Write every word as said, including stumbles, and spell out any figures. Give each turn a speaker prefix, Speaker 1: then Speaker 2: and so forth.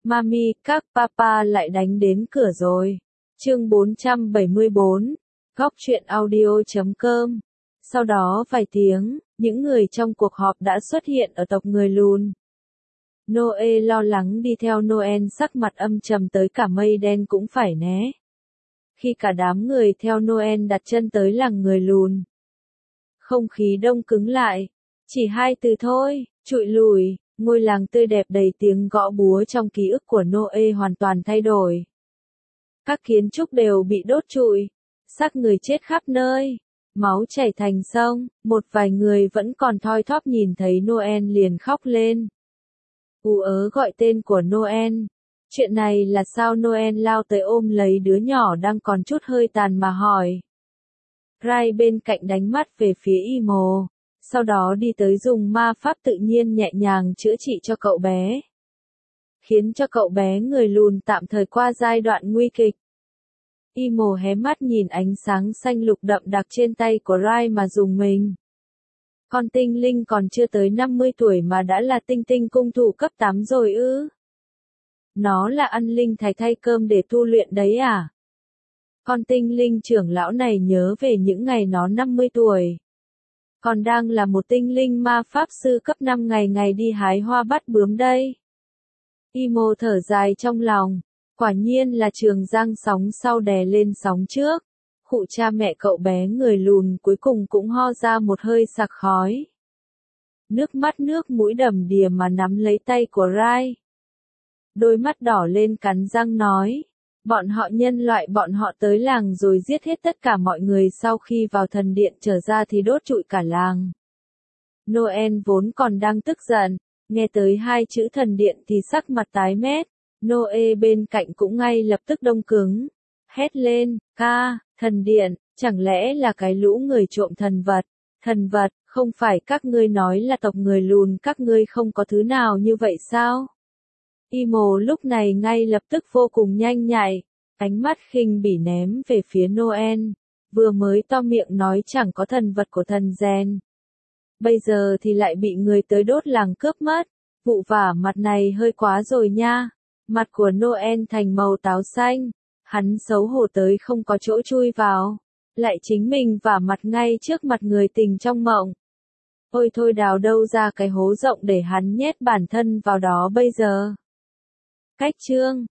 Speaker 1: Mami, các papa lại đánh đến cửa rồi. Chương bốn trăm bảy mươi bốn, góc truyện audio chấm com. Sau đó vài tiếng, những người trong cuộc họp đã xuất hiện ở tộc người lùn. Noe lo lắng đi theo Noel, sắc mặt âm trầm tới cả mây đen cũng phải né. Khi cả đám người theo Noel đặt chân tới làng người lùn, không khí đông cứng lại. Chỉ hai từ thôi, trụi lùi. Ngôi làng tươi đẹp đầy tiếng gõ búa trong ký ức của Noe hoàn toàn thay đổi. Các kiến trúc đều bị đốt trụi, xác người chết khắp nơi, máu chảy thành sông. Một vài người vẫn còn thoi thóp nhìn thấy Noel liền khóc lên. Ú ớ gọi tên của Noel. Chuyện này là sao? Noel lao tới ôm lấy đứa nhỏ đang còn chút hơi tàn mà hỏi. Rai bên cạnh đánh mắt về phía Imo, sau đó đi tới dùng ma pháp tự nhiên nhẹ nhàng chữa trị cho cậu bé, khiến cho cậu bé người lùn tạm thời qua giai đoạn nguy kịch. Imo hé mắt nhìn ánh sáng xanh lục đậm đặc trên tay của Rai mà rùng mình. Con tinh linh còn chưa tới năm mươi tuổi mà đã là tinh tinh cung thủ cấp tám rồi ư? Nó là ăn linh thạch thay cơm để tu luyện đấy à? Con tinh linh trưởng lão này nhớ về những ngày nó năm mươi tuổi. Còn đang là một tinh linh ma pháp sư cấp năm ngày ngày đi hái hoa bắt bướm đây. Imo thở dài trong lòng. Quả nhiên là trường giang sóng sau đè lên sóng trước. Khụ, cha mẹ cậu bé người lùn cuối cùng cũng ho ra một hơi sặc khói. Nước mắt nước mũi đầm đìa mà nắm lấy tay của Rai. Đôi mắt đỏ lên cắn răng nói. Bọn họ nhân loại bọn họ tới làng rồi giết hết tất cả mọi người, sau khi vào thần điện trở ra thì đốt trụi cả làng. Noel vốn còn đang tức giận, nghe tới hai chữ thần điện thì sắc mặt tái mét. Noe bên cạnh cũng ngay lập tức đông cứng. Hét lên, ca, thần điện, chẳng lẽ là cái lũ người trộm thần vật? Thần vật, không phải các ngươi nói là tộc người lùn các ngươi không có thứ nào như vậy sao? Imo lúc này ngay lập tức vô cùng nhanh nhạy, ánh mắt khinh bỉ ném về phía Noel, vừa mới to miệng nói chẳng có thần vật của thần rèn. Bây giờ thì lại bị người tới đốt làng cướp mất, vụ vả mặt này hơi quá rồi nha. Mặt của Noel thành màu táo xanh, hắn xấu hổ tới không có chỗ chui vào, lại chính mình vả mặt ngay trước mặt người tình trong mộng. Ôi thôi, đào đâu ra cái hố rộng để hắn nhét bản thân vào đó bây giờ. Cách chương